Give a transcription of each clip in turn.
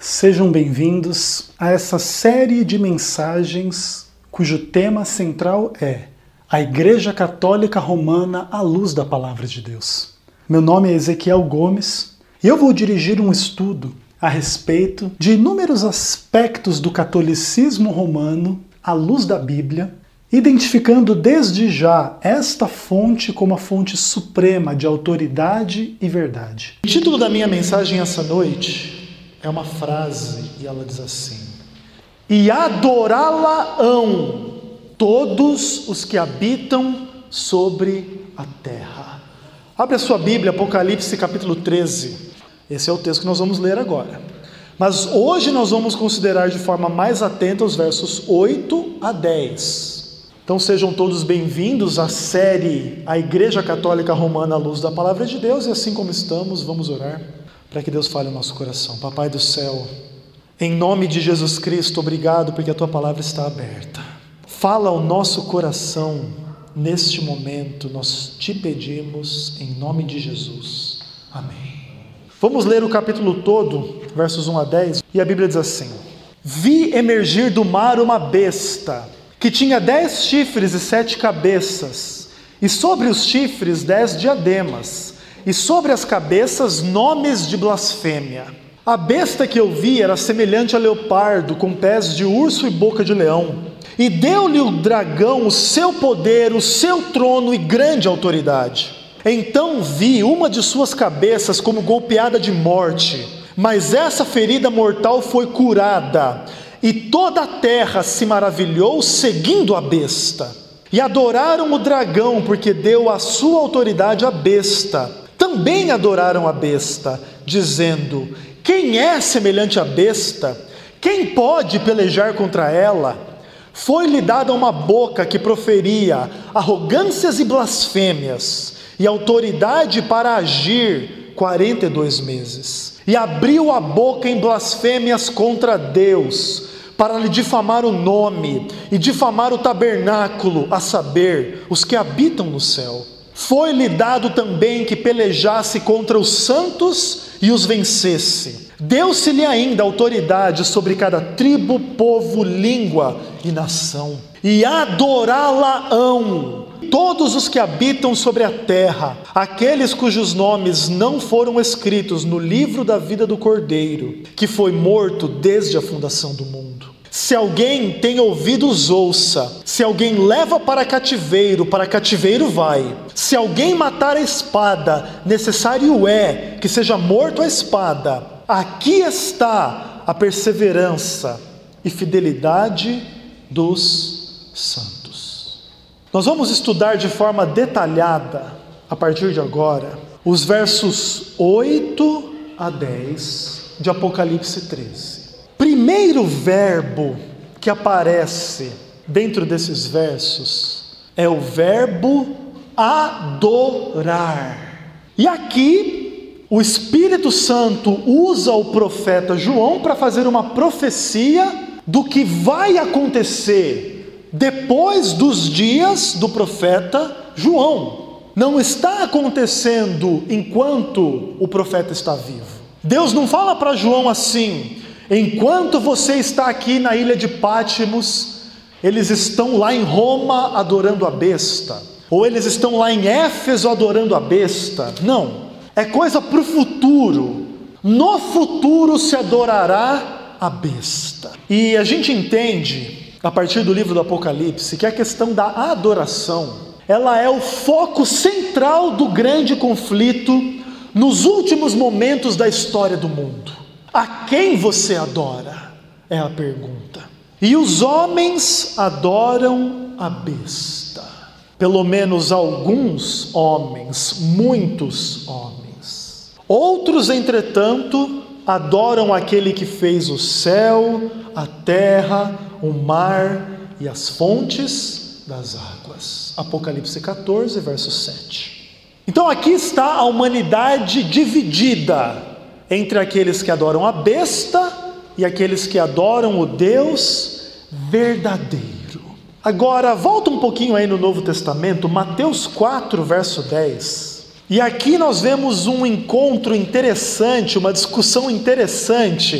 Sejam bem-vindos a essa série de mensagens cujo tema central é a Igreja Católica Romana à luz da Palavra de Deus. Meu nome é Ezequiel Gomes e eu vou dirigir um estudo a respeito de inúmeros aspectos do catolicismo romano à luz da Bíblia, identificando desde já esta fonte como a fonte suprema de autoridade e verdade. O título da minha mensagem essa noite é uma frase e ela diz assim: e adorá-la-ão todos os que habitam sobre a terra. Abre a sua Bíblia, Apocalipse capítulo 13. Esse é o texto que nós vamos ler agora. Mas hoje nós vamos considerar de forma mais atenta os versos 8 a 10. Então sejam todos bem-vindos à série A Igreja Católica Romana à luz da Palavra de Deus. E assim como estamos, vamos orar para que Deus fale no nosso coração. Papai do céu, em nome de Jesus Cristo, obrigado porque a Tua palavra está aberta. Fala ao nosso coração neste momento, nós te pedimos em nome de Jesus. Amém. Vamos ler o capítulo todo, versos 1 a 10, e a Bíblia diz assim: vi emergir do mar uma besta, que tinha 10 chifres e 7 cabeças, e sobre os chifres 10 diademas, e sobre as cabeças nomes de blasfêmia. A besta que eu vi era semelhante a leopardo, com pés de urso e boca de leão. E deu-lhe o dragão o seu poder, o seu trono e grande autoridade. Então vi uma de suas cabeças como golpeada de morte, mas essa ferida mortal foi curada, e toda a terra se maravilhou seguindo a besta. E adoraram o dragão, porque deu a sua autoridade à besta. Também adoraram a besta, dizendo: quem é semelhante à besta? Quem pode pelejar contra ela? Foi-lhe dada uma boca que proferia arrogâncias e blasfêmias, e autoridade para agir 42 meses. E abriu a boca em blasfêmias contra Deus, para lhe difamar o nome e difamar o tabernáculo, a saber, os que habitam no céu. Foi-lhe dado também que pelejasse contra os santos e os vencesse. Deu-se-lhe ainda autoridade sobre cada tribo, povo, língua e nação. E adorá-la-ão todos os que habitam sobre a terra, aqueles cujos nomes não foram escritos no livro da vida do Cordeiro, que foi morto desde a fundação do mundo. Se alguém tem ouvidos, ouça. Se alguém leva para cativeiro vai. Se alguém matar a espada, necessário é que seja morto a espada. Aqui está a perseverança e fidelidade dos santos. Nós vamos estudar de forma detalhada, a partir de agora, os versos 8 a 10 de Apocalipse 13. Primeiro verbo que aparece dentro desses versos é o verbo adorar. E aqui o Espírito Santo usa o profeta João para fazer uma profecia do que vai acontecer depois dos dias do profeta João. Não está acontecendo enquanto o profeta está vivo. Deus não fala para João assim: enquanto você está aqui na ilha de Pátimos, eles estão lá em Roma adorando a besta, ou eles estão lá em Éfeso adorando a besta. Não, é coisa para o futuro. No futuro se adorará a besta. E a gente entende, a partir do livro do Apocalipse, que a questão da adoração, ela é o foco central do grande conflito nos últimos momentos da história do mundo. A quem você adora? É a pergunta. E os homens adoram a besta. Pelo menos alguns homens, muitos homens. Outros, entretanto, adoram aquele que fez o céu, a terra, o mar e as fontes das águas. Apocalipse 14, verso 7. Então aqui está a humanidade dividida entre aqueles que adoram a besta e aqueles que adoram o Deus verdadeiro. Agora, volta um pouquinho aí no Novo Testamento, Mateus 4, verso 10. E aqui nós vemos um encontro interessante, uma discussão interessante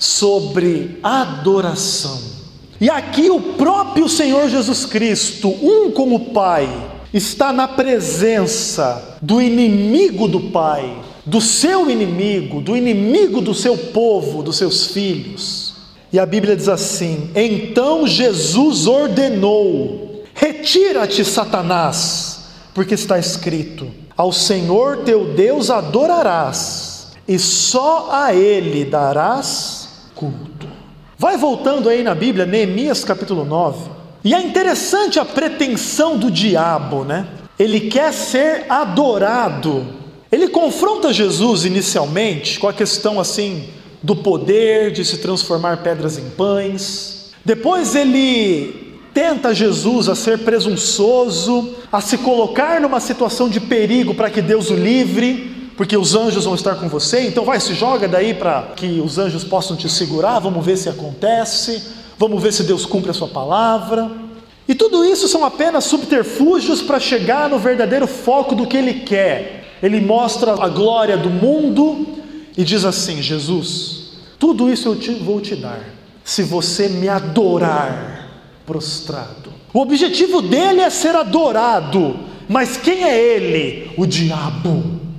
sobre adoração. E aqui o próprio Senhor Jesus Cristo, um como Pai, está na presença do inimigo do Pai, do seu inimigo, do inimigo do seu povo, dos seus filhos. E a Bíblia diz assim: então Jesus ordenou: retira-te, Satanás, porque está escrito: ao Senhor teu Deus adorarás, e só a Ele darás culto. Vai voltando aí na Bíblia, Neemias capítulo 9. E é interessante a pretensão do diabo, né? Ele quer ser adorado. Ele confronta Jesus inicialmente com a questão assim do poder de se transformar pedras em pães. Depois ele tenta Jesus a ser presunçoso, a se colocar numa situação de perigo para que Deus o livre, porque os anjos vão estar com você, então vai, se joga daí para que os anjos possam te segurar, vamos ver se acontece, vamos ver se Deus cumpre a sua palavra. E tudo isso são apenas subterfúgios para chegar no verdadeiro foco do que ele quer. Ele mostra a glória do mundo e diz assim: Jesus, tudo isso eu vou te dar, se você me adorar prostrado. O objetivo dele é ser adorado, mas quem é ele? O diabo.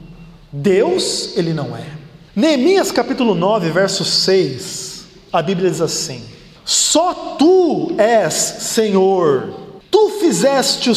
Deus, ele não é. Neemias capítulo 9, verso 6, a Bíblia diz assim: só tu és Senhor, tu fizeste o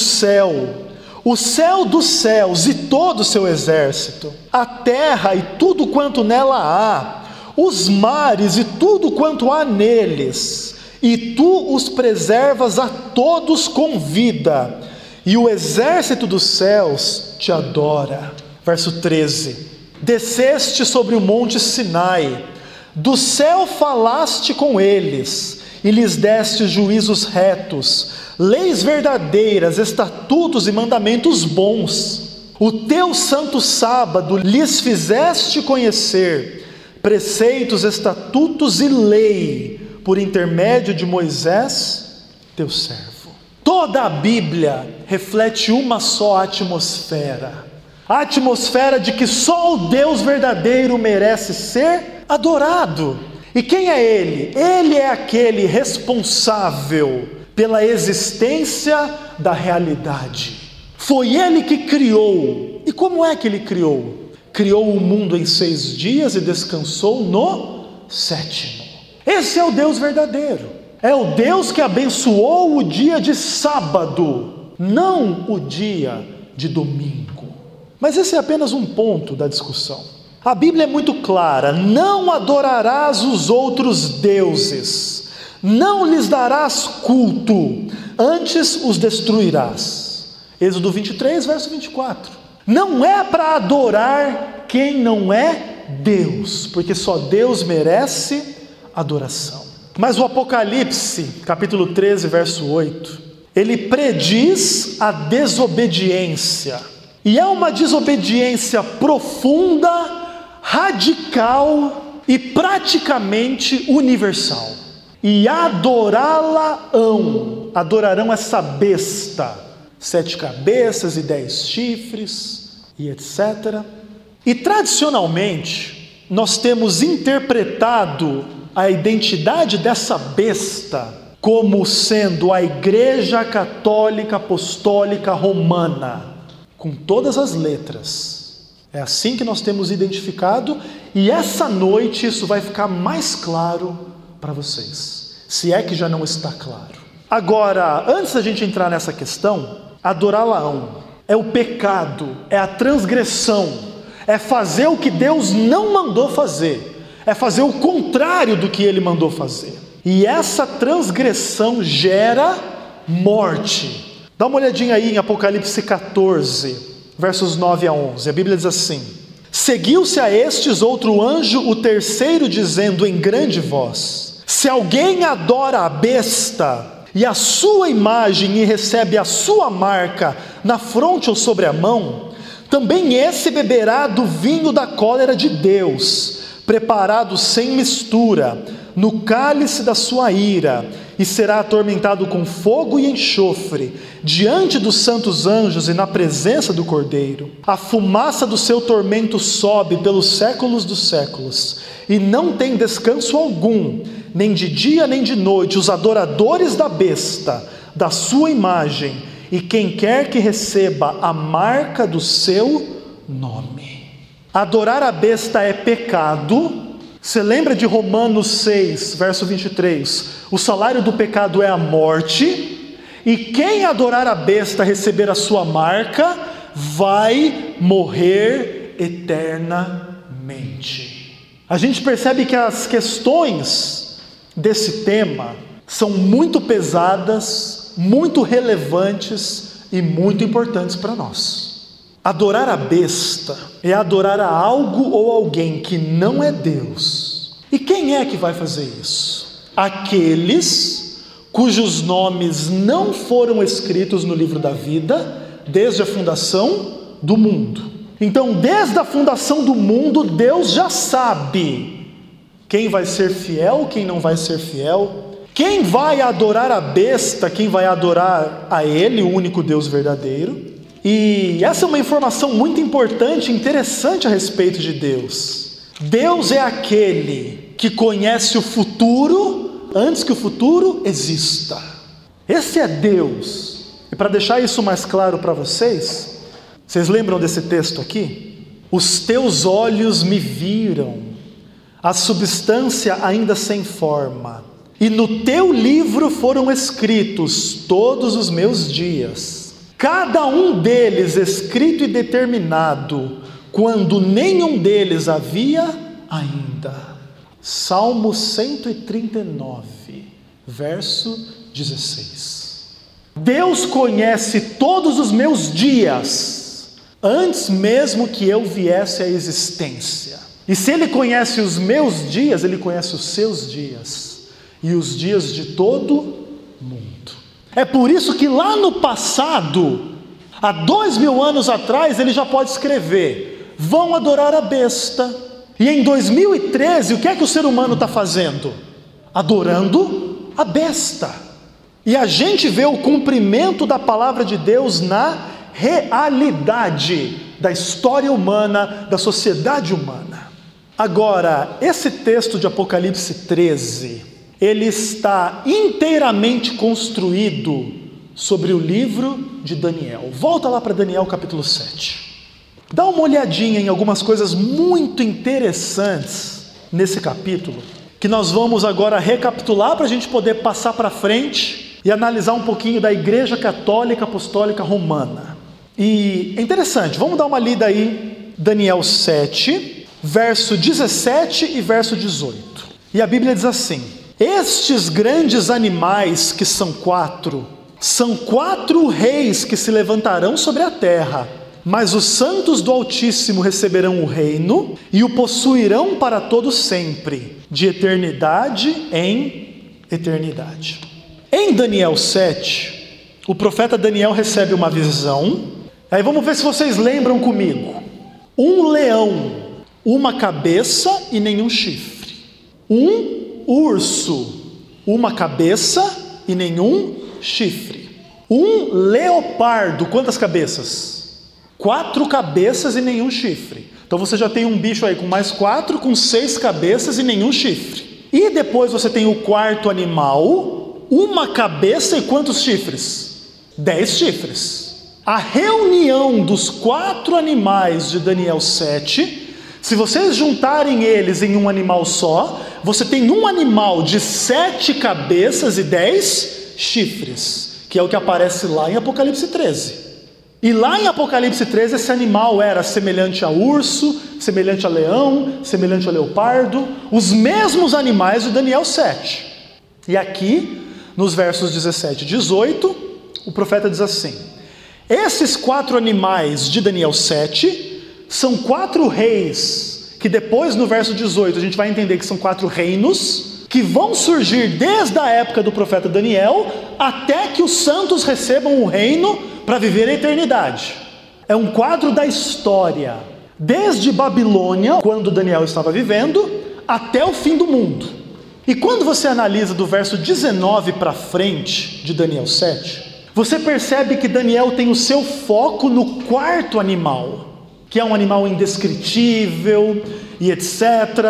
céu dos céus e todo o seu exército, a terra e tudo quanto nela há, os mares e tudo quanto há neles, e tu os preservas a todos com vida, e o exército dos céus te adora. Verso 13: desceste sobre o monte Sinai, do céu falaste com eles, e lhes deste juízos retos, leis verdadeiras, estatutos e mandamentos bons. O teu santo sábado lhes fizeste conhecer, preceitos, estatutos e lei, por intermédio de Moisés, teu servo. Toda a Bíblia reflete uma só atmosfera, a atmosfera de que só o Deus verdadeiro merece ser adorado. E quem é Ele? Ele é aquele responsável pela existência da realidade. Foi Ele que criou. E como é que Ele criou? Criou o mundo em 6 dias e descansou no 7º. Esse é o Deus verdadeiro. É o Deus que abençoou o dia de sábado, não o dia de domingo. Mas esse é apenas um ponto da discussão. A Bíblia é muito clara: não adorarás os outros deuses, não lhes darás culto, antes os destruirás. Êxodo 23, verso 24. Não é para adorar quem não é Deus, porque só Deus merece adoração. Mas o Apocalipse, capítulo 13, verso 8, ele prediz a desobediência. E é uma desobediência profunda, radical e praticamente universal. E adorarão essa besta, 7 cabeças e 10 chifres e etc. E tradicionalmente nós temos interpretado a identidade dessa besta como sendo a Igreja Católica Apostólica Romana, com todas as letras. É assim que nós temos identificado, e essa noite isso vai ficar mais claro para vocês, se é que já não está claro. Agora, antes da gente entrar nessa questão, adorá-la-ão é o pecado, é a transgressão, é fazer o que Deus não mandou fazer, é fazer o contrário do que Ele mandou fazer. E essa transgressão gera morte. Dá uma olhadinha aí em Apocalipse 14, versos 9 a 11. A Bíblia diz assim: seguiu-se a estes outro anjo, o terceiro, dizendo em grande voz: se alguém adora a besta e a sua imagem e recebe a sua marca na fronte ou sobre a mão, também esse beberá do vinho da cólera de Deus, preparado sem mistura, no cálice da sua ira, e será atormentado com fogo e enxofre, diante dos santos anjos e na presença do Cordeiro. A fumaça do seu tormento sobe pelos séculos dos séculos, e não tem descanso algum, nem de dia nem de noite, os adoradores da besta, da sua imagem, e quem quer que receba a marca do seu nome. Adorar a besta é pecado. Você lembra de Romanos 6, verso 23? O salário do pecado é a morte, e quem adorar a besta, receber a sua marca, vai morrer eternamente. A gente percebe que as questões desse tema são muito pesadas, muito relevantes e muito importantes para nós. Adorar a besta é adorar a algo ou alguém que não é Deus. E quem é que vai fazer isso? Aqueles cujos nomes não foram escritos no livro da vida desde a fundação do mundo. Então, desde a fundação do mundo, Deus já sabe quem vai ser fiel, quem não vai ser fiel, quem vai adorar a besta, quem vai adorar a Ele, o único Deus verdadeiro. E essa é uma informação muito importante e interessante a respeito de Deus. Deus é aquele que conhece o futuro antes que o futuro exista. Esse é Deus. E para deixar isso mais claro para vocês lembram desse texto aqui? Os teus olhos me viram, a substância ainda sem forma, e no teu livro foram escritos todos os meus dias, cada um deles escrito e determinado, quando nenhum deles havia ainda. Salmo 139, verso 16. Deus conhece todos os meus dias, antes mesmo que eu viesse à existência. E se Ele conhece os meus dias, Ele conhece os seus dias, e os dias de todo mundo. É por isso que lá no passado, há 2000 anos atrás, Ele já pode escrever: vão adorar a besta. E em 2013, o que é que o ser humano está fazendo? Adorando a besta. E a gente vê o cumprimento da palavra de Deus na realidade da história humana, da sociedade humana. Agora, esse texto de Apocalipse 13, ele está inteiramente construído sobre o livro de Daniel. Volta lá para Daniel capítulo 7. Dá uma olhadinha em algumas coisas muito interessantes nesse capítulo, que nós vamos agora recapitular para a gente poder passar para frente e analisar um pouquinho da Igreja Católica Apostólica Romana. E é interessante, vamos dar uma lida aí, Daniel 7, verso 17 e verso 18. E a Bíblia diz assim: estes grandes animais que são quatro reis que se levantarão sobre a terra, mas os santos do Altíssimo receberão o reino e o possuirão para todo sempre, de eternidade em eternidade. Em Daniel 7, o profeta Daniel recebe uma visão. Aí vamos ver se vocês lembram comigo. Um leão, uma cabeça e nenhum chifre. Um urso, uma cabeça e nenhum chifre. Um leopardo, quantas cabeças? 4 cabeças e nenhum chifre. Então você já tem um bicho aí com mais 4, com 6 cabeças e nenhum chifre. E depois você tem o quarto animal, uma cabeça e quantos chifres? 10 chifres. A reunião dos 4 animais de Daniel 7, se vocês juntarem eles em um animal só, você tem um animal de 7 cabeças e 10 chifres, que é o que aparece lá em Apocalipse 13. E lá em Apocalipse 13, esse animal era semelhante a urso, semelhante a leão, semelhante a leopardo, os mesmos animais de Daniel 7. E aqui, nos versos 17 e 18, o profeta diz assim: esses 4 animais de Daniel 7 são 4 reis, que depois no verso 18 a gente vai entender que são 4 reinos, que vão surgir desde a época do profeta Daniel, até que os santos recebam o reino para viver a eternidade. É um quadro da história, desde Babilônia, quando Daniel estava vivendo, até o fim do mundo. E quando você analisa do verso 19 para frente de Daniel 7, você percebe que Daniel tem o seu foco no quarto animal, que é um animal indescritível e etc.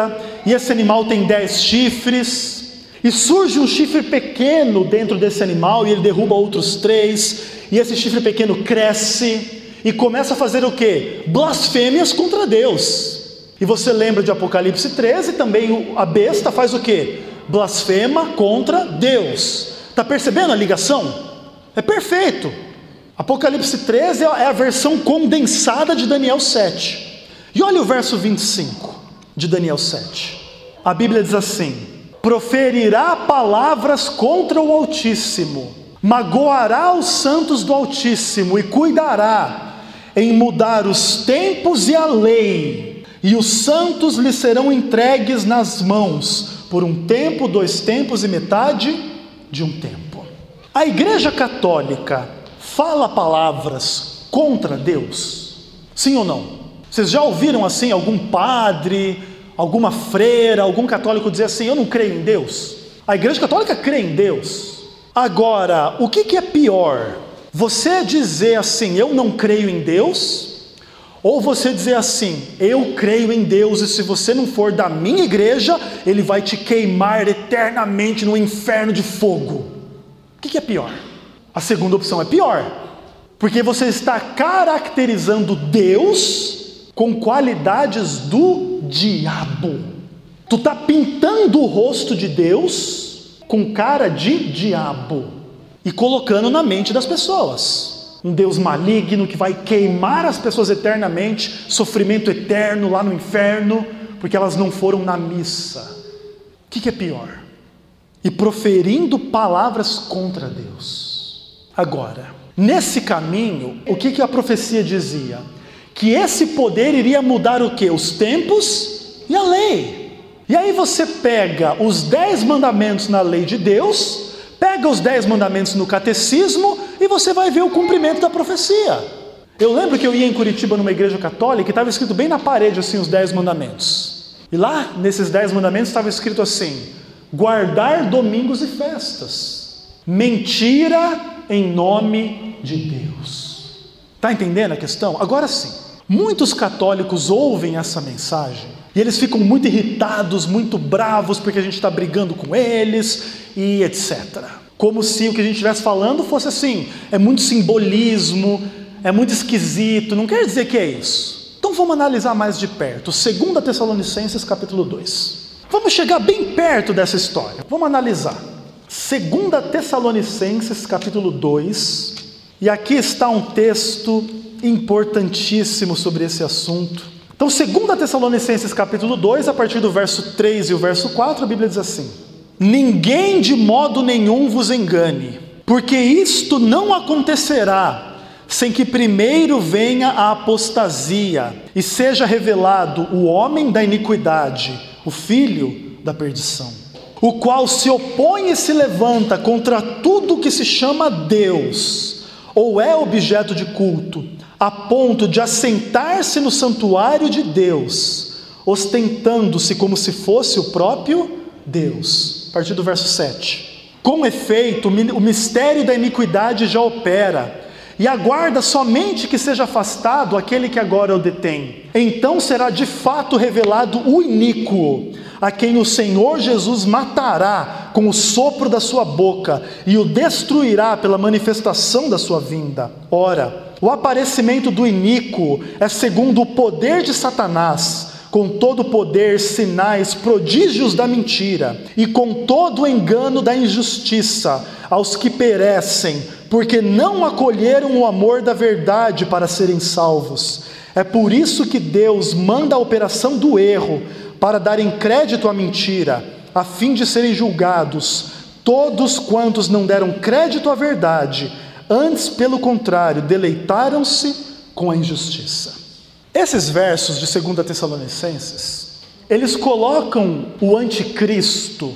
E esse animal tem 10 chifres, e surge um chifre pequeno dentro desse animal, e ele derruba outros 3, e esse chifre pequeno cresce, e começa a fazer o quê? Blasfêmias contra Deus. E você lembra de Apocalipse 13, também a besta faz o quê? Blasfema contra Deus. Está percebendo a ligação? É perfeito. Apocalipse 13 é a versão condensada de Daniel 7. E olha o verso 25 de Daniel 7. A Bíblia diz assim: proferirá palavras contra o Altíssimo, magoará os santos do Altíssimo e cuidará em mudar os tempos e a lei, e os santos lhe serão entregues nas mãos por um tempo, 2 tempos e metade de um tempo. A Igreja Católica fala palavras contra Deus? Sim ou não? Vocês já ouviram assim algum padre, alguma freira, algum católico dizer assim: eu não creio em Deus? A Igreja Católica crê em Deus. Agora, o que é pior? Você dizer assim, eu não creio em Deus, ou você dizer assim, eu creio em Deus, e se você não for da minha igreja, Ele vai te queimar eternamente no inferno de fogo? O que é pior? A segunda opção é pior, porque você está caracterizando Deus com qualidades do diabo. Tu está pintando o rosto de Deus com cara de diabo e colocando na mente das pessoas um Deus maligno que vai queimar as pessoas eternamente, sofrimento eterno lá no inferno, porque elas não foram na missa. O que é pior? E proferindo palavras contra Deus. Agora, nesse caminho, o que a profecia dizia? Que esse poder iria mudar o quê? Os tempos e a lei. E aí você pega os 10 mandamentos na lei de Deus, pega os 10 mandamentos no catecismo, e você vai ver o cumprimento da profecia. Eu lembro que eu ia em Curitiba numa igreja católica, e estava escrito bem na parede assim os 10 mandamentos. E lá, nesses 10 mandamentos, estava escrito assim: guardar domingos e festas, mentira em nome de Deus. Está entendendo a questão? Agora sim, muitos católicos ouvem essa mensagem e eles ficam muito irritados, muito bravos, porque a gente está brigando com eles e etc. Como se o que a gente estivesse falando fosse assim, é muito simbolismo, é muito esquisito, não quer dizer que é isso. Então vamos analisar mais de perto. 2 Tessalonicenses capítulo 2. Vamos chegar bem perto dessa história. Vamos analisar. 2 Tessalonicenses capítulo 2. E aqui está um texto importantíssimo sobre esse assunto. Então 2 Tessalonicenses capítulo 2, a partir do verso 3 e o verso 4, a Bíblia diz assim: ninguém de modo nenhum vos engane, porque isto não acontecerá sem que primeiro venha a apostasia e seja revelado o homem da iniquidade, o filho da perdição, o qual se opõe e se levanta contra tudo que se chama Deus ou é objeto de culto, a ponto de assentar-se no santuário de Deus, ostentando-se como se fosse o próprio Deus. A partir do verso 7. Com efeito, o mistério da iniquidade já opera, e aguarda somente que seja afastado aquele que agora o detém. Então será de fato revelado o iníquo, a quem o Senhor Jesus matará com o sopro da sua boca, e o destruirá pela manifestação da sua vinda. Ora, o aparecimento do iníquo é segundo o poder de Satanás, com todo o poder, sinais, prodígios da mentira, e com todo o engano da injustiça, aos que perecem, porque não acolheram o amor da verdade para serem salvos. É por isso que Deus manda a operação do erro, para darem crédito à mentira, a fim de serem julgados todos quantos não deram crédito à verdade, antes, pelo contrário, deleitaram-se com a injustiça. Esses versos de 2 Tessalonicenses, eles colocam o anticristo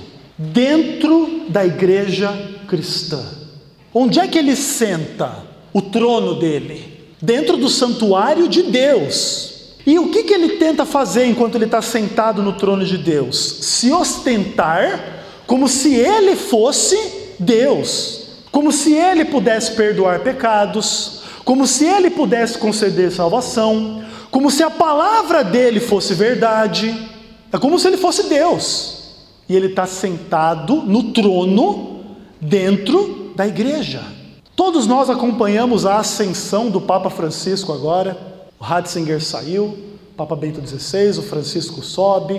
dentro da igreja cristã. Onde é que ele senta o trono dele? Dentro do santuário de Deus. E o que ele tenta fazer enquanto ele está sentado no trono de Deus? Se ostentar como se ele fosse Deus, como se ele pudesse perdoar pecados, como se ele pudesse conceder salvação, como se a palavra dele fosse verdade. É como se ele fosse Deus. E ele está sentado no trono dentro da igreja. Todos nós acompanhamos a ascensão do Papa Francisco agora. O Ratzinger saiu, o Papa Bento XVI, o Francisco sobe.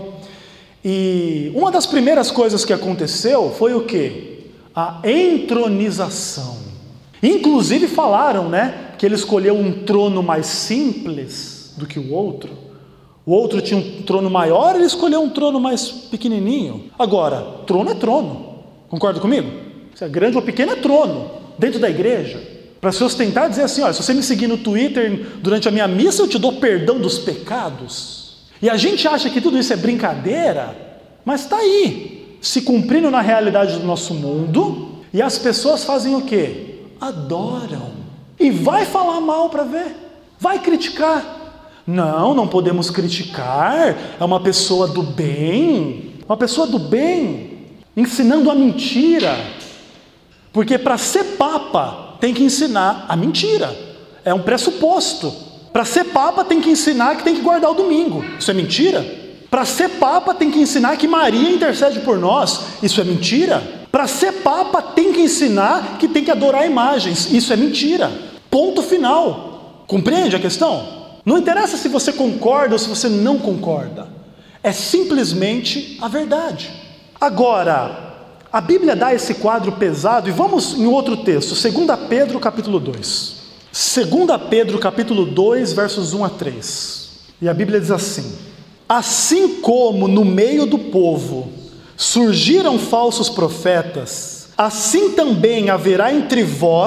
E uma das primeiras coisas que aconteceu foi o quê? A entronização. Inclusive falaram, que ele escolheu um trono mais simples do que o outro. O outro tinha um trono maior, ele escolheu um trono mais pequenininho. Agora, trono é trono. Concorda comigo? Se é grande ou pequeno é trono, dentro da igreja. Para se ostentar, dizer assim, olha, se você me seguir no Twitter durante a minha missa, eu te dou perdão dos pecados. E a gente acha que tudo isso é brincadeira, mas está aí, se cumprindo na realidade do nosso mundo, e as pessoas fazem o quê? Adoram. E vai falar mal para ver, vai criticar. Não podemos criticar, é uma pessoa do bem, ensinando a mentira. Porque para ser papa tem que ensinar a mentira, é um pressuposto. Para ser papa tem que ensinar que tem que guardar o domingo, isso é mentira? Para ser papa tem que ensinar que Maria intercede por nós, isso é mentira? Para ser papa tem que ensinar que tem que adorar imagens, isso é mentira. Ponto final. Compreende a questão? Não interessa se você concorda ou se você não concorda, é simplesmente a verdade. Agora, a Bíblia dá esse quadro pesado, e vamos em outro texto, 2 Pedro capítulo 2. 2 Pedro capítulo 2, versos 1 a 3. E a Bíblia diz assim: assim como no meio do povo surgiram falsos profetas, assim também haverá entre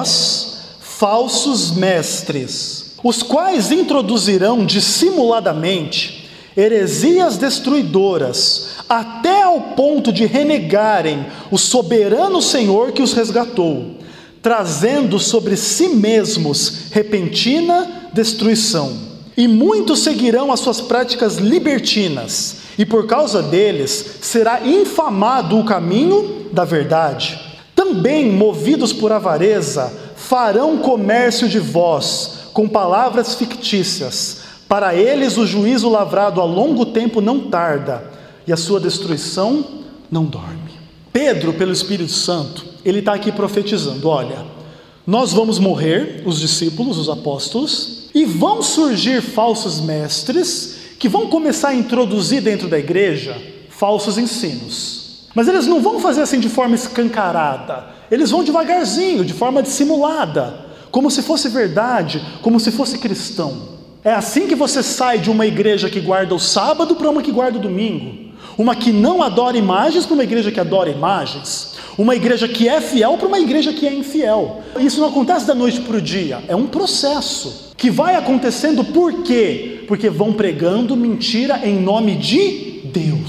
vós falsos mestres, os quais introduzirão dissimuladamente heresias destruidoras, até ao ponto de renegarem o soberano Senhor que os resgatou, trazendo sobre si mesmos repentina destruição. E muitos seguirão as suas práticas libertinas, e por causa deles será infamado o caminho da verdade. Também, movidos por avareza, farão comércio de vós, com palavras fictícias. Para eles o juízo lavrado há longo tempo não tarda, e a sua destruição não dorme. Pedro, pelo Espírito Santo, ele está aqui profetizando, olha, nós vamos morrer, os discípulos, os apóstolos, e vão surgir falsos mestres, que vão começar a introduzir dentro da igreja falsos ensinos. Mas eles não vão fazer assim de forma escancarada, eles vão devagarzinho, de forma dissimulada, como se fosse verdade, como se fosse cristão. É assim que você sai de uma igreja que guarda o sábado para uma que guarda o domingo. Uma que não adora imagens para uma igreja que adora imagens. Uma igreja que é fiel para uma igreja que é infiel. Isso não acontece da noite para o dia, é um processo que vai acontecendo. Por quê? Porque vão pregando mentira em nome de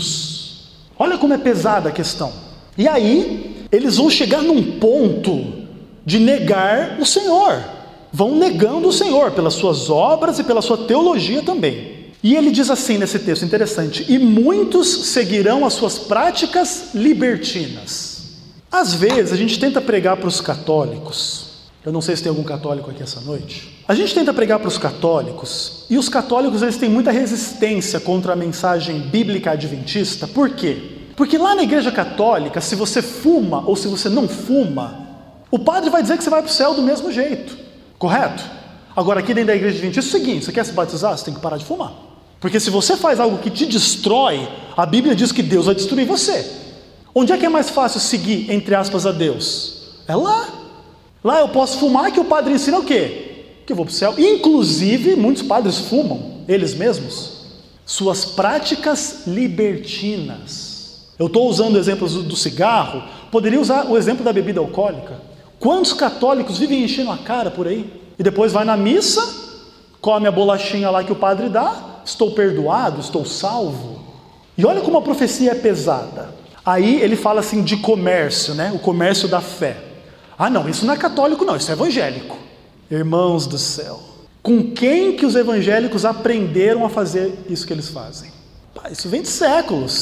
Deus. Olha como é pesada a questão. E aí, eles vão chegar num ponto de negar o Senhor, vão negando o Senhor pelas suas obras e pela sua teologia também. E ele diz assim nesse texto interessante: e muitos seguirão as suas práticas libertinas. Às vezes a gente tenta pregar para os católicos, eu não sei se tem algum católico aqui essa noite, a gente tenta pregar para os católicos, e os católicos eles têm muita resistência contra a mensagem bíblica adventista. Por quê? Porque lá na igreja católica, se você fuma ou se você não fuma, o padre vai dizer que você vai para o céu do mesmo jeito, correto? Agora aqui dentro da igreja adventista é o seguinte: você quer se batizar? Você tem que parar de fumar. Porque se você faz algo que te destrói, a Bíblia diz que Deus vai destruir você. Onde é que é mais fácil seguir, entre aspas, a Deus? É lá. Lá eu posso fumar, que o padre ensina o quê? Que eu vou para o céu. Inclusive, muitos padres fumam, eles mesmos, suas práticas libertinas. Eu estou usando exemplos do cigarro, poderia usar o exemplo da bebida alcoólica. Quantos católicos vivem enchendo a cara por aí? E depois vai na missa, come a bolachinha lá que o padre dá, estou perdoado, estou salvo. E olha como a profecia é pesada. Aí ele fala assim de comércio, o comércio da fé. Ah não, isso não é católico não, isso é evangélico. Irmãos do céu, com quem que os evangélicos aprenderam a fazer isso que eles fazem? Isso vem de séculos.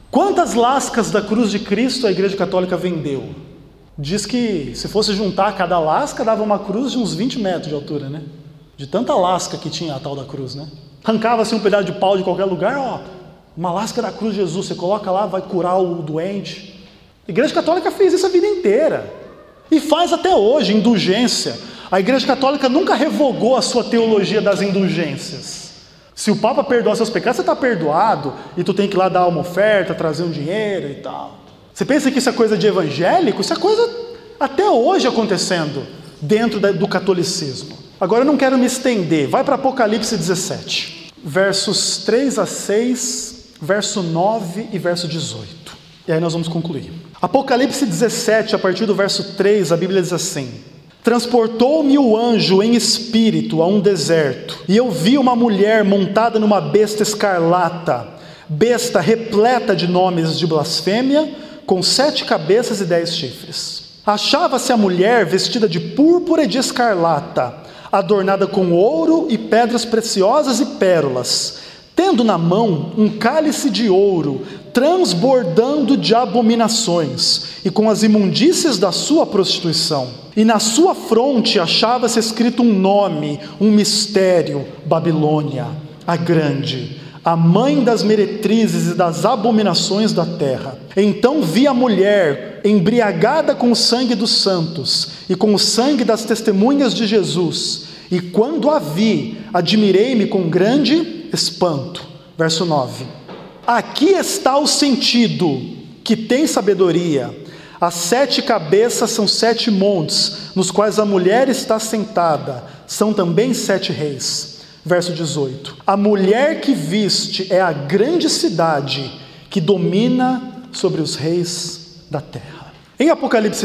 Quantas lascas da cruz de Cristo a Igreja Católica vendeu? Diz que se fosse juntar cada lasca, dava uma cruz de uns 20 metros de altura, né? De tanta lasca que tinha a tal da cruz, né? Arrancava-se um pedaço de pau de qualquer lugar, ó, uma lasca da cruz de Jesus, você coloca lá, vai curar o doente. A Igreja Católica fez isso a vida inteira. E faz até hoje, indulgência. A Igreja Católica nunca revogou a sua teologia das indulgências. Se o Papa perdoar seus pecados, você está perdoado, e tu tem que ir lá dar uma oferta, trazer um dinheiro e tal. Você pensa que isso é coisa de evangélico? Isso é coisa até hoje acontecendo dentro do catolicismo. Agora eu não quero me estender. Vai para Apocalipse 17, versos 3 a 6, verso 9 e verso 18. E aí nós vamos concluir. Apocalipse 17, a partir do verso 3, a Bíblia diz assim: transportou-me o anjo em espírito a um deserto, e eu vi uma mulher montada numa besta escarlata, besta repleta de nomes de blasfêmia, com 7 cabeças e 10 chifres. Achava-se a mulher vestida de púrpura e de escarlata, adornada com ouro e pedras preciosas e pérolas, tendo na mão um cálice de ouro, transbordando de abominações, e com as imundícias da sua prostituição. E na sua fronte achava-se escrito um nome, um mistério: Babilônia, a grande, a mãe das meretrizes e das abominações da terra. Então vi a mulher embriagada com o sangue dos santos e com o sangue das testemunhas de Jesus, e quando a vi, admirei-me com grande espanto. Verso 9: aqui está o sentido que tem sabedoria. As 7 cabeças são 7 montes, nos quais a mulher está sentada, são também 7 reis. Verso 18: a mulher que viste é a grande cidade que domina sobre os reis da terra. Em Apocalipse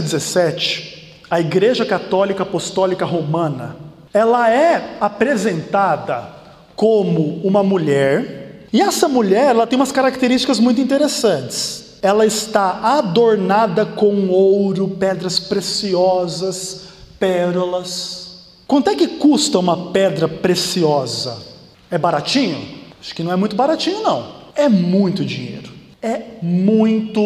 17, a Igreja Católica Apostólica Romana, ela é apresentada como uma mulher, e essa mulher, ela tem umas características muito interessantes. Ela está adornada com ouro, pedras preciosas, pérolas. Quanto é que custa uma pedra preciosa? É baratinho? Acho que não é muito baratinho, não. É muito dinheiro. É muito,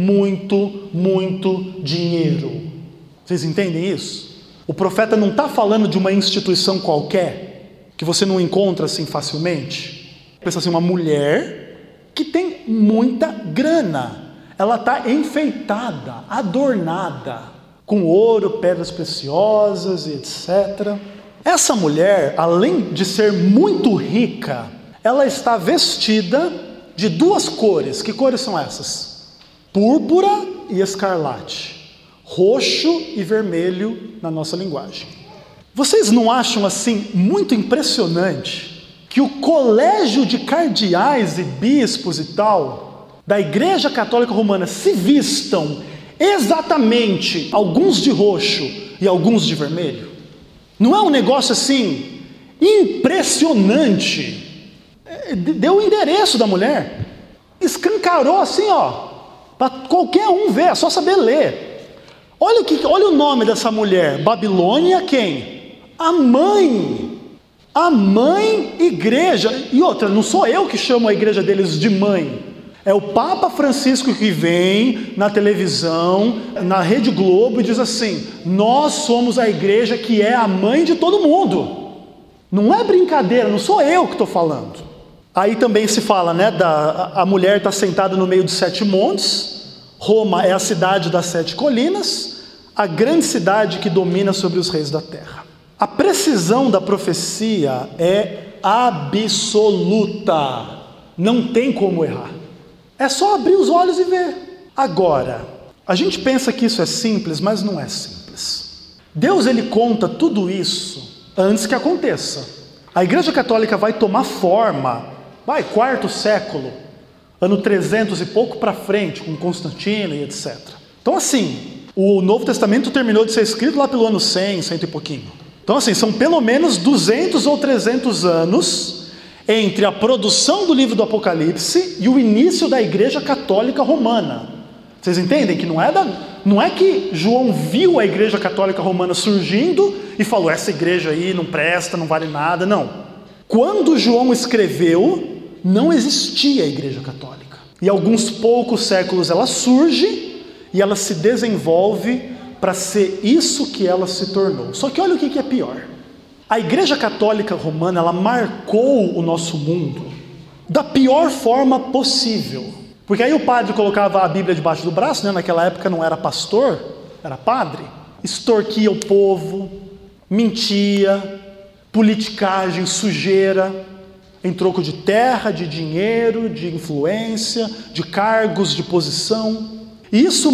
muito, muito dinheiro. Vocês entendem isso? O profeta não está falando de uma instituição qualquer, que você não encontra assim facilmente. Pensa assim, uma mulher que tem muita grana. Ela está enfeitada, adornada, com ouro, pedras preciosas e etc. Essa mulher, além de ser muito rica, ela está vestida de 2 cores. Que cores são essas? Púrpura e escarlate. Roxo e vermelho na nossa linguagem. Vocês não acham assim muito impressionante que o colégio de cardeais e bispos e tal da Igreja Católica Romana se vistam exatamente, alguns de roxo e alguns de vermelho? Não é um negócio assim impressionante? Deu o endereço da mulher, escancarou assim, ó, para qualquer um ver, é só saber ler. Olha o nome dessa mulher: Babilônia, quem? A mãe igreja. E outra, não sou eu que chamo a igreja deles de mãe. É o Papa Francisco que vem na televisão, na Rede Globo, e diz assim: nós somos a igreja que é a mãe de todo mundo. Não é brincadeira, não sou eu que estou falando. Aí também se fala, né, a mulher está sentada no meio dos 7 montes. Roma é a cidade das 7 colinas, a grande cidade que domina sobre os reis da terra. A precisão da profecia é absoluta, não tem como errar. É só abrir os olhos e ver. Agora, a gente pensa que isso é simples, mas não é simples. Deus, ele conta tudo isso antes que aconteça. A Igreja Católica vai tomar forma, 4º século, ano 300 e pouco para frente, com Constantino e etc. Então assim, o Novo Testamento terminou de ser escrito lá pelo ano 100 e pouquinho. Então assim, são pelo menos 200 ou 300 anos entre a produção do livro do Apocalipse e o início da Igreja Católica Romana. Vocês entendem que não é que João viu a Igreja Católica Romana surgindo e falou: essa igreja aí não presta, não vale nada. Não. Quando João escreveu, não existia a Igreja Católica. E alguns poucos séculos ela surge e ela se desenvolve para ser isso que ela se tornou. Só que olha o que é pior. A Igreja Católica Romana, ela marcou o nosso mundo da pior forma possível. Porque aí o padre colocava a Bíblia debaixo do braço, né? Naquela época não era pastor, era padre. Extorquia o povo, mentia, politicagem, sujeira, em troco de terra, de dinheiro, de influência, de cargos, de posição. E isso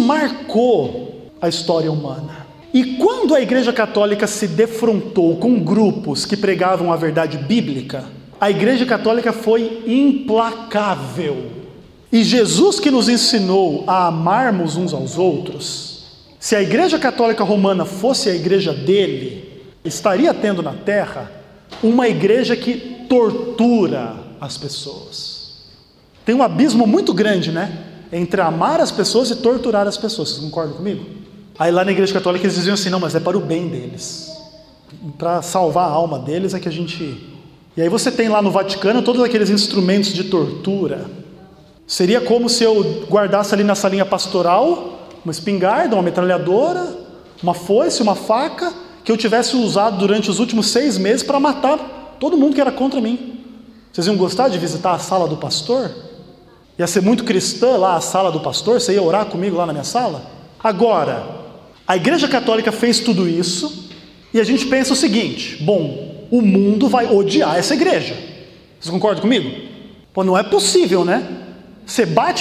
marcou a história humana. E quando a Igreja Católica se defrontou com grupos que pregavam a verdade bíblica, a Igreja Católica foi implacável. E Jesus, que nos ensinou a amarmos uns aos outros, se a Igreja Católica Romana fosse a igreja dele, estaria tendo na terra uma igreja que tortura as pessoas. Tem um abismo muito grande, né? Entre amar as pessoas e torturar as pessoas. Vocês concordam comigo? Aí lá na Igreja Católica eles diziam assim, não, mas é para o bem deles. Para salvar a alma deles é que a gente... E aí você tem lá no Vaticano todos aqueles instrumentos de tortura. Seria como se eu guardasse ali na salinha pastoral uma espingarda, uma metralhadora, uma foice, uma faca, que eu tivesse usado durante os últimos 6 meses para matar todo mundo que era contra mim. Vocês iam gostar de visitar a sala do pastor? Ia ser muito cristã lá a sala do pastor? Você ia orar comigo lá na minha sala? Agora, a Igreja Católica fez tudo isso e a gente pensa o seguinte, bom, o mundo vai odiar essa igreja. Vocês concordam comigo? Pô, não é possível, né? Você bate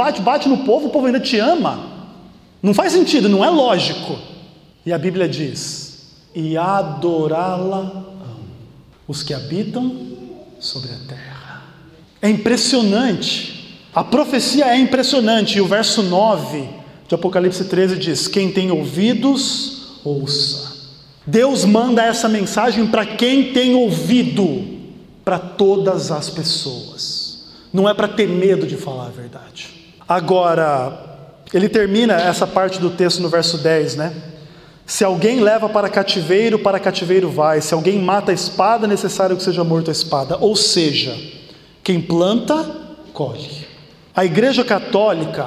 no povo, o povo ainda te ama. Não faz sentido, não é lógico. E a Bíblia diz, e adorá-la os que habitam sobre a terra. É impressionante. A profecia é impressionante. E o verso 9 de Apocalipse 13 diz, quem tem ouvidos, ouça. Deus manda essa mensagem para quem tem ouvido, para todas as pessoas. Não é para ter medo de falar a verdade. Agora, ele termina essa parte do texto no verso 10, né? Se alguém leva para cativeiro vai. Se alguém mata a espada, é necessário que seja morto a espada. Ou seja, quem planta, colhe. A Igreja Católica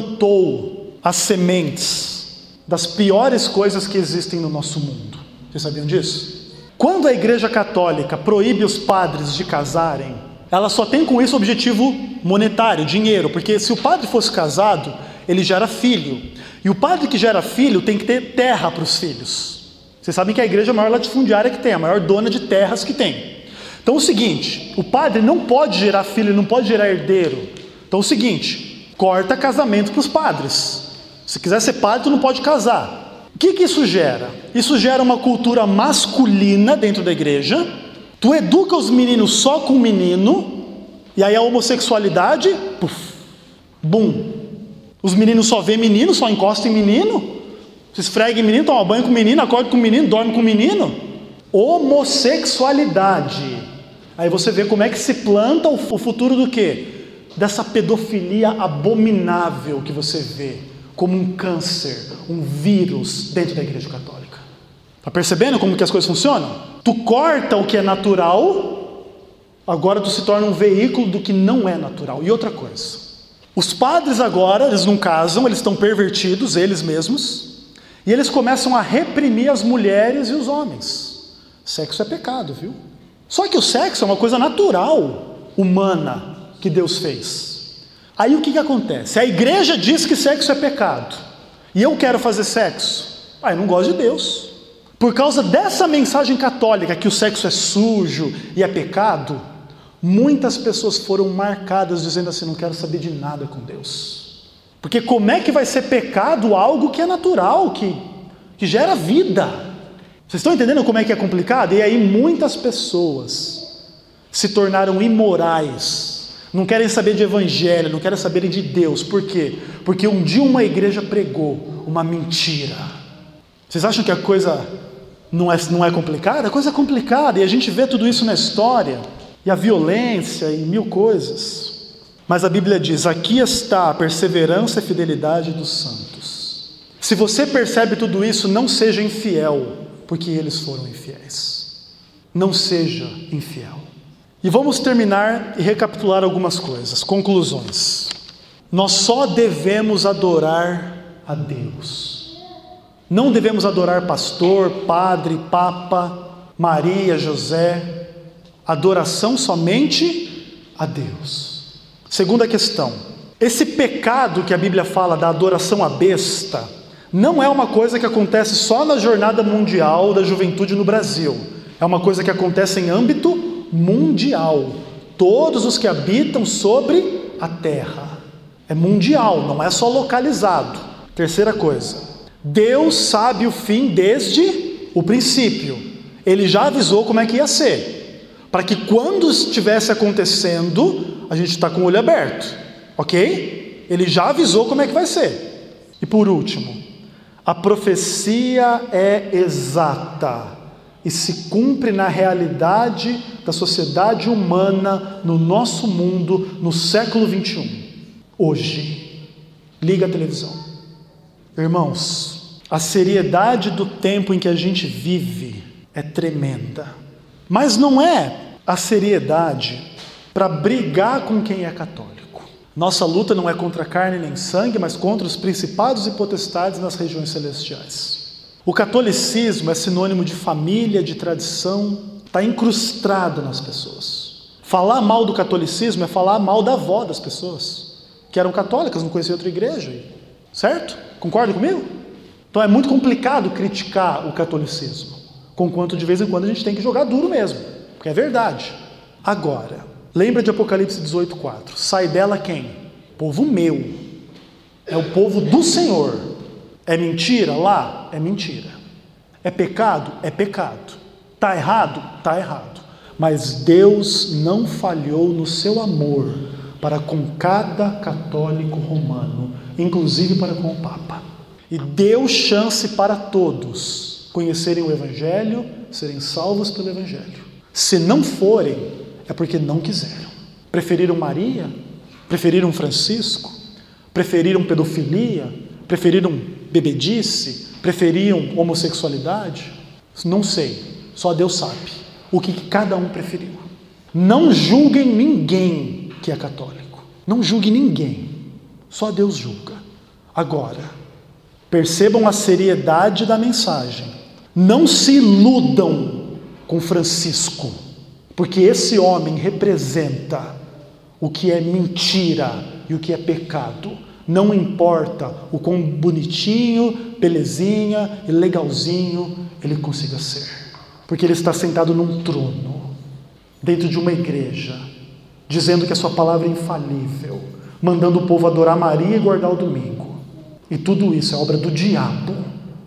plantou as sementes das piores coisas que existem no nosso mundo. Vocês sabiam disso? Quando a Igreja Católica proíbe os padres de casarem, ela só tem com isso objetivo monetário, dinheiro. Porque se o padre fosse casado, ele gera filho. E o padre que gera filho tem que ter terra para os filhos. Vocês sabem que a igreja é a maior latifundiária que tem, a maior dona de terras que tem. Então é o seguinte, o padre não pode gerar filho, não pode gerar herdeiro. Então é o seguinte, corta casamento para os padres. Se quiser ser padre, tu não pode casar. O que isso gera? Isso gera uma cultura masculina dentro da igreja. Tu educa os meninos só com menino, e aí a homossexualidade, puf, bum. Os meninos só vê menino, só encostam em menino, se esfrega em menino, toma banho com menino, acorda com menino, dorme com menino. Homossexualidade. Aí você vê como é que se planta o futuro do quê? Dessa pedofilia abominável que você vê como um câncer, um vírus dentro da Igreja Católica. Está percebendo como que as coisas funcionam? Tu corta o que é natural, agora tu se torna um veículo do que não é natural. E outra coisa, os padres agora, eles não casam, eles estão pervertidos, eles mesmos, e eles começam a reprimir as mulheres e os homens. Sexo é pecado, viu? Só que o sexo é uma coisa natural, humana, que Deus fez. Aí o que acontece? A igreja diz que sexo é pecado, e eu quero fazer sexo. Eu não gosto de Deus. Por causa dessa mensagem católica que o sexo é sujo e é pecado, muitas pessoas foram marcadas dizendo assim, não quero saber de nada com Deus. Porque como é que vai ser pecado algo que é natural, que gera vida? Vocês estão entendendo como é que é complicado? E aí muitas pessoas se tornaram imorais, não querem saber de evangelho, não querem saber de Deus. Por quê? Porque um dia uma igreja pregou uma mentira. Vocês acham que a coisa não é complicada? A coisa é complicada, e a gente vê tudo isso na história. E a violência e mil coisas. Mas a Bíblia diz, aqui está a perseverança e fidelidade dos santos. Se você percebe tudo isso, não seja infiel, porque eles foram infiéis. Não seja infiel. E vamos terminar e recapitular algumas coisas, conclusões. Nós só devemos adorar a Deus. Não devemos adorar pastor, padre, papa, Maria, José. Adoração somente a Deus. Segunda questão. Esse pecado que a Bíblia fala da adoração à besta, não é uma coisa que acontece só na Jornada Mundial da Juventude no Brasil. É uma coisa que acontece em âmbito mundial. Todos os que habitam sobre a terra. É mundial, não é só localizado. Terceira coisa. Deus sabe o fim desde o princípio. Ele já avisou como é que ia ser. Para que quando estivesse acontecendo, a gente está com o olho aberto. Ok? Ele já avisou como é que vai ser. E por último, a profecia é exata e se cumpre na realidade da sociedade humana, no nosso mundo, no século 21. Hoje, liga a televisão. Irmãos, a seriedade do tempo em que a gente vive é tremenda. Mas não é a seriedade para brigar com quem é católico. Nossa luta não é contra carne nem sangue, mas contra os principados e potestades nas regiões celestiais. O catolicismo é sinônimo de família, de tradição, está incrustado nas pessoas. Falar mal do catolicismo é falar mal da avó das pessoas, que eram católicas, não conheciam outra igreja, certo? Concorda comigo? Então é muito complicado criticar o catolicismo, conquanto de vez em quando a gente tem que jogar duro mesmo, porque é verdade. Agora, lembra de Apocalipse 18:4, sai dela quem? Povo meu, é o povo do Senhor. É mentira lá? É mentira. É pecado? É pecado. Está errado? Está errado. Mas Deus não falhou no seu amor para com cada católico romano, inclusive para com o Papa. E deu chance para todos conhecerem o Evangelho, serem salvos pelo Evangelho. Se não forem, é porque não quiseram. Preferiram Maria? Preferiram Francisco? Preferiram pedofilia? Preferiram bebedice? Preferiam homossexualidade? Não sei, só Deus sabe o que cada um preferiu. Não julguem ninguém que é católico. Não julgue ninguém. Só Deus julga. Agora, percebam a seriedade da mensagem. Não se iludam com Francisco, porque esse homem representa o que é mentira e o que é pecado. Não importa o quão bonitinho, belezinha e legalzinho ele consiga ser. Porque ele está sentado num trono, dentro de uma igreja, dizendo que a sua palavra é infalível, mandando o povo adorar Maria e guardar o domingo. E tudo isso é obra do diabo,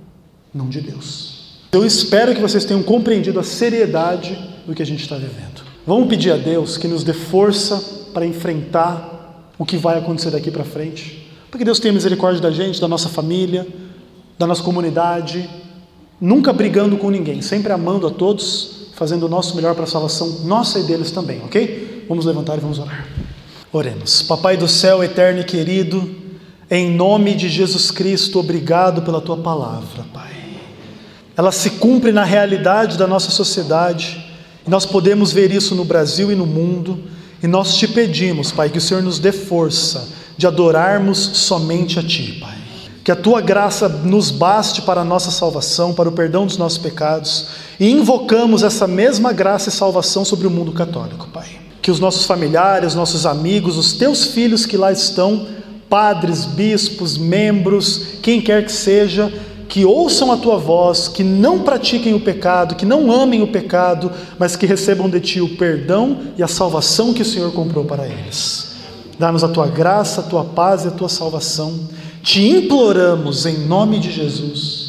não de Deus. Eu espero que vocês tenham compreendido a seriedade do que a gente está vivendo. Vamos pedir a Deus que nos dê força para enfrentar o que vai acontecer daqui para frente. Para que Deus tenha misericórdia da gente, da nossa família, da nossa comunidade, nunca brigando com ninguém, sempre amando a todos, fazendo o nosso melhor para a salvação nossa e deles também, ok? Vamos levantar e vamos orar. Oremos. Papai do céu, eterno e querido, em nome de Jesus Cristo, obrigado pela Tua palavra, Pai. Ela se cumpre na realidade da nossa sociedade, e nós podemos ver isso no Brasil e no mundo, e nós te pedimos, Pai, que o Senhor nos dê força de adorarmos somente a Ti, Pai. Que a Tua graça nos baste para a nossa salvação, para o perdão dos nossos pecados, e invocamos essa mesma graça e salvação sobre o mundo católico, Pai. Que os nossos familiares, nossos amigos, os Teus filhos que lá estão, padres, bispos, membros, quem quer que seja, que ouçam a Tua voz, que não pratiquem o pecado, que não amem o pecado, mas que recebam de Ti o perdão e a salvação que o Senhor comprou para eles. Dá-nos a Tua graça, a Tua paz e a Tua salvação. Te imploramos em nome de Jesus.